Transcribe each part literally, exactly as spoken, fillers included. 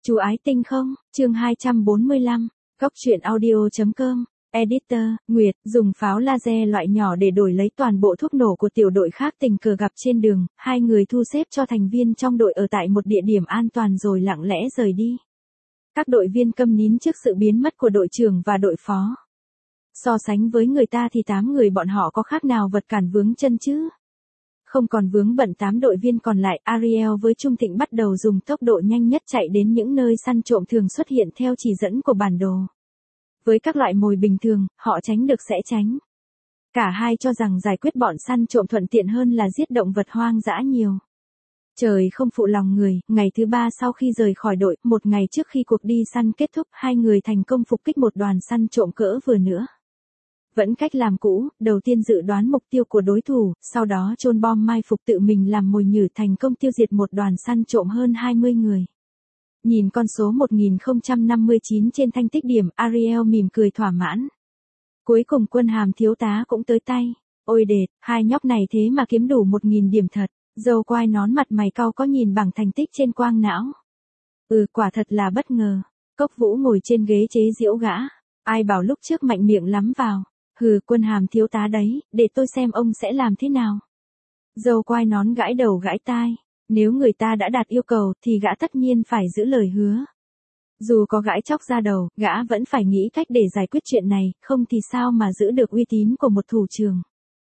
Chú ái tinh không, chương hai trăm bốn mươi lăm, góc truyện audio.com, editor, Nguyệt, dùng pháo laser loại nhỏ để đổi lấy toàn bộ thuốc nổ của tiểu đội khác tình cờ gặp trên đường, hai người thu xếp cho thành viên trong đội ở tại một địa điểm an toàn rồi lặng lẽ rời đi. Các đội viên câm nín trước sự biến mất của đội trưởng và đội phó. So sánh với người ta thì tám người bọn họ có khác nào vật cản vướng chân chứ? Không còn vướng bận tám đội viên còn lại, Ariel với Trung Thịnh bắt đầu dùng tốc độ nhanh nhất chạy đến những nơi săn trộm thường xuất hiện theo chỉ dẫn của bản đồ. Với các loại mồi bình thường, họ tránh được sẽ tránh. Cả hai cho rằng giải quyết bọn săn trộm thuận tiện hơn là giết động vật hoang dã nhiều. Trời không phụ lòng người, ngày thứ ba sau khi rời khỏi đội, một ngày trước khi cuộc đi săn kết thúc, hai người thành công phục kích một đoàn săn trộm cỡ vừa nữa. Vẫn cách làm cũ, đầu tiên dự đoán mục tiêu của đối thủ, sau đó chôn bom mai phục tự mình làm mồi nhử thành công tiêu diệt một đoàn săn trộm hơn hai mươi người. Nhìn con số một nghìn không trăm năm mươi chín trên thanh tích điểm, Ariel mỉm cười thỏa mãn. Cuối cùng quân hàm thiếu tá cũng tới tay. Ôi đệt, hai nhóc này thế mà kiếm đủ một nghìn điểm thật. Dâu quai nón mặt mày cau có nhìn bảng thành tích trên quang não. Ừ, quả thật là bất ngờ. Cốc Vũ ngồi trên ghế chế giễu gã. Ai bảo lúc trước mạnh miệng lắm vào. Hừ, quân hàm thiếu tá đấy, để tôi xem ông sẽ làm thế nào. Dâu quai nón gãi đầu gãi tai. Nếu người ta đã đạt yêu cầu thì gã tất nhiên phải giữ lời hứa. Dù có gãi chóc ra đầu, gã vẫn phải nghĩ cách để giải quyết chuyện này, không thì sao mà giữ được uy tín của một thủ trưởng.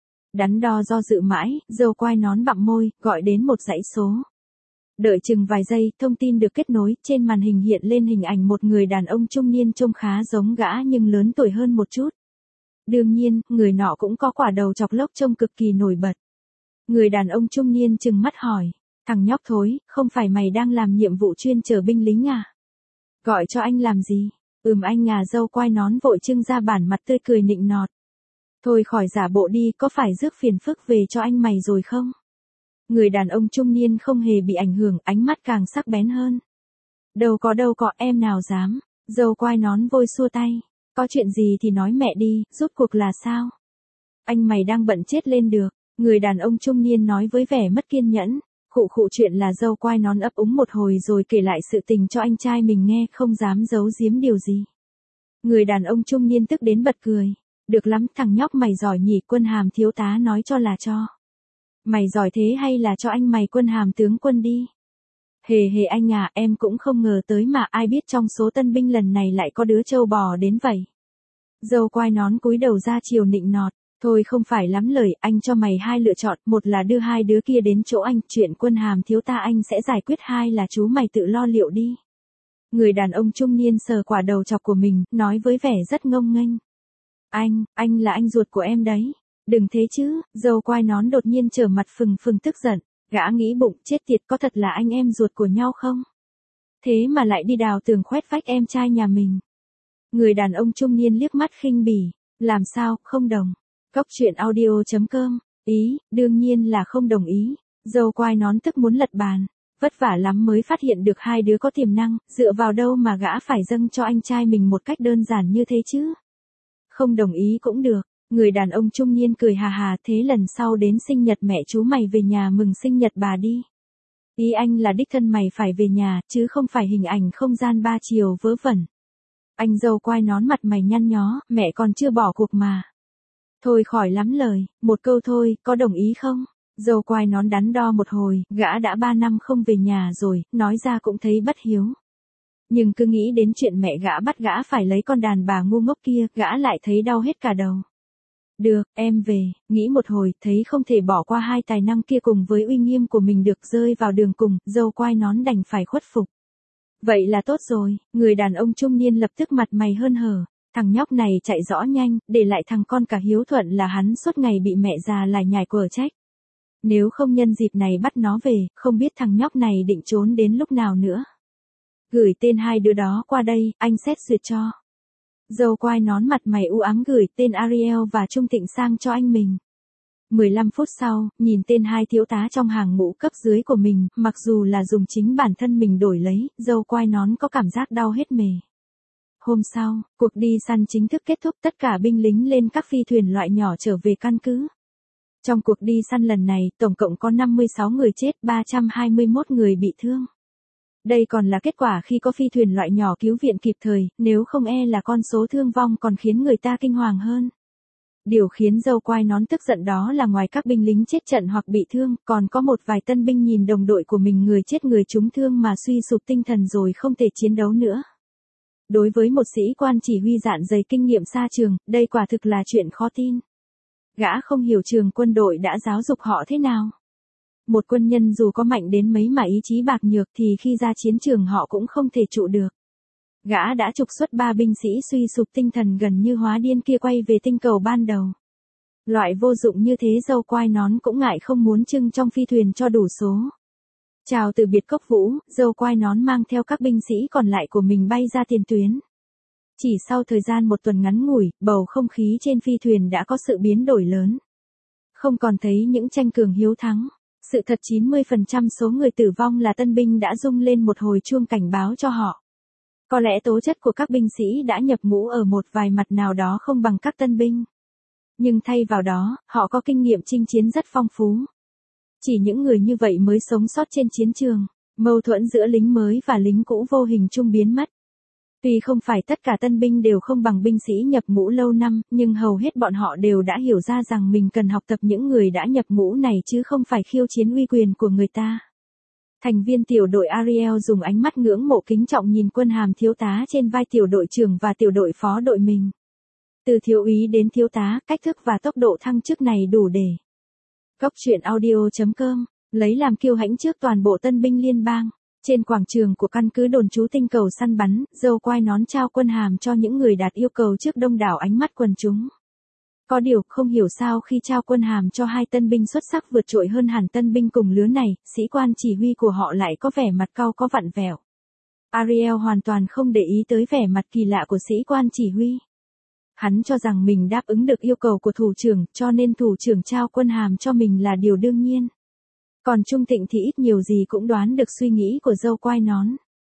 Đắn đo do dự mãi, dâu quai nón bặm môi, gọi đến một dãy số. Đợi chừng vài giây, thông tin được kết nối, trên màn hình hiện lên hình ảnh một người đàn ông trung niên trông khá giống gã nhưng lớn tuổi hơn một chút. Đương nhiên, người nọ cũng có quả đầu chọc lốc trông cực kỳ nổi bật. Người đàn ông trung niên trừng mắt hỏi, thằng nhóc thối, không phải mày đang làm nhiệm vụ chuyên chở binh lính à? Gọi cho anh làm gì? Ừm, anh à. Dâu quai nón vội trưng ra bản mặt tươi cười nịnh nọt. Thôi khỏi giả bộ đi, có phải rước phiền phức về cho anh mày rồi không? Người đàn ông trung niên không hề bị ảnh hưởng, ánh mắt càng sắc bén hơn. Đâu có đâu có, em nào dám. Dâu quai nón vội xua tay. Có chuyện gì thì nói mẹ đi, rốt cuộc là sao? Anh mày đang bận chết lên được. Người đàn ông trung niên nói với vẻ mất kiên nhẫn. Khụ khụ. Chuyện là dâu quai nón ấp úng một hồi rồi kể lại sự tình cho anh trai mình nghe, không dám giấu giếm điều gì. Người đàn ông trung niên tức đến bật cười. Được lắm, thằng nhóc mày giỏi nhỉ, quân hàm thiếu tá nói cho là cho. Mày giỏi thế hay là cho anh mày quân hàm tướng quân đi? Hề hề anh à, em cũng không ngờ tới mà, ai biết trong số tân binh lần này lại có đứa trâu bò đến vậy. Dâu quai nón cúi đầu ra chiều nịnh nọt. Thôi không phải lắm lời, anh cho mày hai lựa chọn, một là đưa hai đứa kia đến chỗ anh, chuyện quân hàm thiếu tá anh sẽ giải quyết, hai là chú mày tự lo liệu đi. Người đàn ông trung niên sờ quả đầu chọc của mình, nói với vẻ rất ngông nghênh. Anh, anh là anh ruột của em đấy. Đừng thế chứ. Dâu quai nón đột nhiên trở mặt phừng phừng tức giận. Gã nghĩ bụng, chết tiệt, có thật là anh em ruột của nhau không? Thế mà lại đi đào tường khoét vách em trai nhà mình. Người đàn ông trung niên liếc mắt khinh bỉ. Làm sao, không đồng. Góc truyện audio.com, ý, đương nhiên là không đồng ý. Dâu quai nón tức muốn lật bàn. Vất vả lắm mới phát hiện được hai đứa có tiềm năng, dựa vào đâu mà gã phải dâng cho anh trai mình một cách đơn giản như thế chứ? Không đồng ý cũng được. Người đàn ông trung niên cười hà hà, thế lần sau đến sinh nhật mẹ chú mày về nhà mừng sinh nhật bà đi. Ý anh là đích thân mày phải về nhà, chứ không phải hình ảnh không gian ba chiều vớ vẩn. Anh dâu quai nón mặt mày nhăn nhó, mẹ còn chưa bỏ cuộc mà. Thôi khỏi lắm lời, một câu thôi, có đồng ý không? Dâu quai nón đắn đo một hồi, gã đã ba năm không về nhà rồi, nói ra cũng thấy bất hiếu. Nhưng cứ nghĩ đến chuyện mẹ gã bắt gã phải lấy con đàn bà ngu ngốc kia, gã lại thấy đau hết cả đầu. Được, em về, nghĩ một hồi, thấy không thể bỏ qua hai tài năng kia cùng với uy nghiêm của mình được, rơi vào đường cùng, dâu quai nón đành phải khuất phục. Vậy là tốt rồi, người đàn ông trung niên lập tức mặt mày hớn hở. Thằng nhóc này chạy rõ nhanh, để lại thằng con cả hiếu thuận là hắn suốt ngày bị mẹ già lải nhải quở trách. Nếu không nhân dịp này bắt nó về, không biết thằng nhóc này định trốn đến lúc nào nữa. Gửi tên hai đứa đó qua đây, anh xét duyệt cho. Dâu quai nón mặt mày u ám gửi tên Ariel và Trung Thịnh sang cho anh mình. mười lăm phút sau, nhìn tên hai thiếu tá trong hàng ngũ cấp dưới của mình, mặc dù là dùng chính bản thân mình đổi lấy, dâu quai nón có cảm giác đau hết mề. Hôm sau, cuộc đi săn chính thức kết thúc, tất cả binh lính lên các phi thuyền loại nhỏ trở về căn cứ. Trong cuộc đi săn lần này, tổng cộng có năm mươi sáu người chết, ba trăm hai mươi mốt người bị thương. Đây còn là kết quả khi có phi thuyền loại nhỏ cứu viện kịp thời, nếu không e là con số thương vong còn khiến người ta kinh hoàng hơn. Điều khiến dâu quai nón tức giận đó là ngoài các binh lính chết trận hoặc bị thương, còn có một vài tân binh nhìn đồng đội của mình người chết người trúng thương mà suy sụp tinh thần rồi không thể chiến đấu nữa. Đối với một sĩ quan chỉ huy dạn dày kinh nghiệm xa trường, đây quả thực là chuyện khó tin. Gã không hiểu trường quân đội đã giáo dục họ thế nào. Một quân nhân dù có mạnh đến mấy mà ý chí bạc nhược thì khi ra chiến trường họ cũng không thể trụ được. Gã đã trục xuất ba binh sĩ suy sụp tinh thần gần như hóa điên kia quay về tinh cầu ban đầu. Loại vô dụng như thế dâu quai nón cũng ngại không muốn trưng trong phi thuyền cho đủ số. Chào từ biệt Cốc Vũ, dâu quai nón mang theo các binh sĩ còn lại của mình bay ra tiền tuyến. Chỉ sau thời gian một tuần ngắn ngủi, bầu không khí trên phi thuyền đã có sự biến đổi lớn. Không còn thấy những tranh cường hiếu thắng. Sự thật chín mươi phần trăm số người tử vong là tân binh đã rung lên một hồi chuông cảnh báo cho họ. Có lẽ tố chất của các binh sĩ đã nhập ngũ ở một vài mặt nào đó không bằng các tân binh. Nhưng thay vào đó, họ có kinh nghiệm chinh chiến rất phong phú. Chỉ những người như vậy mới sống sót trên chiến trường, mâu thuẫn giữa lính mới và lính cũ vô hình chung biến mất. Tuy không phải tất cả tân binh đều không bằng binh sĩ nhập ngũ lâu năm, nhưng hầu hết bọn họ đều đã hiểu ra rằng mình cần học tập những người đã nhập ngũ này chứ không phải khiêu chiến uy quyền của người ta. Thành viên tiểu đội Ariel dùng ánh mắt ngưỡng mộ kính trọng nhìn quân hàm thiếu tá trên vai tiểu đội trưởng và tiểu đội phó đội mình. Từ thiếu úy đến thiếu tá, cách thức và tốc độ thăng chức này đủ để. Góc truyện audio chấm com, lấy làm kiêu hãnh trước toàn bộ tân binh liên bang. Trên quảng trường của căn cứ đồn trú tinh cầu săn bắn, dâu quai nón trao quân hàm cho những người đạt yêu cầu trước đông đảo ánh mắt quần chúng. Có điều, không hiểu sao khi trao quân hàm cho hai tân binh xuất sắc vượt trội hơn hẳn tân binh cùng lứa này, sĩ quan chỉ huy của họ lại có vẻ mặt cau có vặn vẹo. Ariel hoàn toàn không để ý tới vẻ mặt kỳ lạ của sĩ quan chỉ huy. Hắn cho rằng mình đáp ứng được yêu cầu của thủ trưởng, cho nên thủ trưởng trao quân hàm cho mình là điều đương nhiên. Còn Trung Thịnh thì ít nhiều gì cũng đoán được suy nghĩ của dâu quai nón.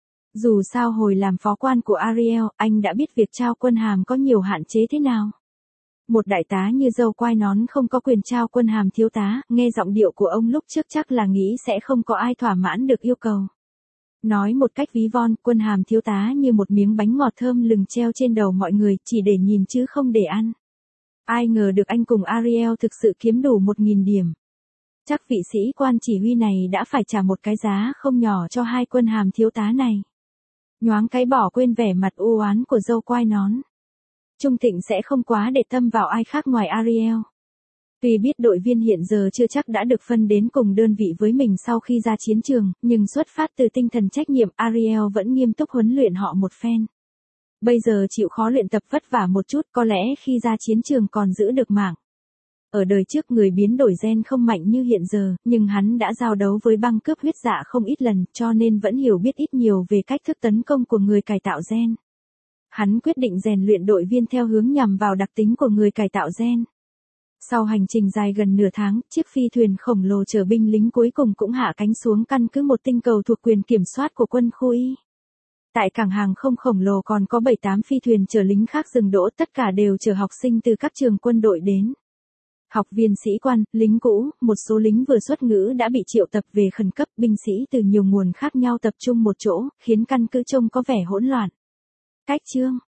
Dù sao hồi làm phó quan của Ariel, anh đã biết việc trao quân hàm có nhiều hạn chế thế nào. Một đại tá như dâu quai nón không có quyền trao quân hàm thiếu tá, nghe giọng điệu của ông lúc trước chắc là nghĩ sẽ không có ai thỏa mãn được yêu cầu. Nói một cách ví von, quân hàm thiếu tá như một miếng bánh ngọt thơm lừng treo trên đầu mọi người, chỉ để nhìn chứ không để ăn. Ai ngờ được anh cùng Ariel thực sự kiếm đủ một nghìn điểm. Chắc vị sĩ quan chỉ huy này đã phải trả một cái giá không nhỏ cho hai quân hàm thiếu tá này. Nhoáng cái bỏ quên vẻ mặt u oán của dâu quai nón. Trung Thịnh sẽ không quá để tâm vào ai khác ngoài Ariel. Tuy biết đội viên hiện giờ chưa chắc đã được phân đến cùng đơn vị với mình sau khi ra chiến trường, nhưng xuất phát từ tinh thần trách nhiệm, Ariel vẫn nghiêm túc huấn luyện họ một phen. Bây giờ chịu khó luyện tập vất vả một chút, có lẽ khi ra chiến trường còn giữ được mạng. Ở đời trước người biến đổi gen không mạnh như hiện giờ, nhưng hắn đã giao đấu với băng cướp huyết dạ không ít lần, cho nên vẫn hiểu biết ít nhiều về cách thức tấn công của người cải tạo gen. Hắn quyết định rèn luyện đội viên theo hướng nhằm vào đặc tính của người cải tạo gen. Sau hành trình dài gần nửa tháng, chiếc phi thuyền khổng lồ chở binh lính cuối cùng cũng hạ cánh xuống căn cứ một tinh cầu thuộc quyền kiểm soát của quân khu Y. Tại cảng hàng không khổng lồ còn có bảy tám phi thuyền chở lính khác dừng đỗ, tất cả đều chở học sinh từ các trường quân đội đến. Học viên sĩ quan, lính cũ, một số lính vừa xuất ngũ đã bị triệu tập về khẩn cấp, binh sĩ từ nhiều nguồn khác nhau tập trung một chỗ, khiến căn cứ trông có vẻ hỗn loạn. Cách chương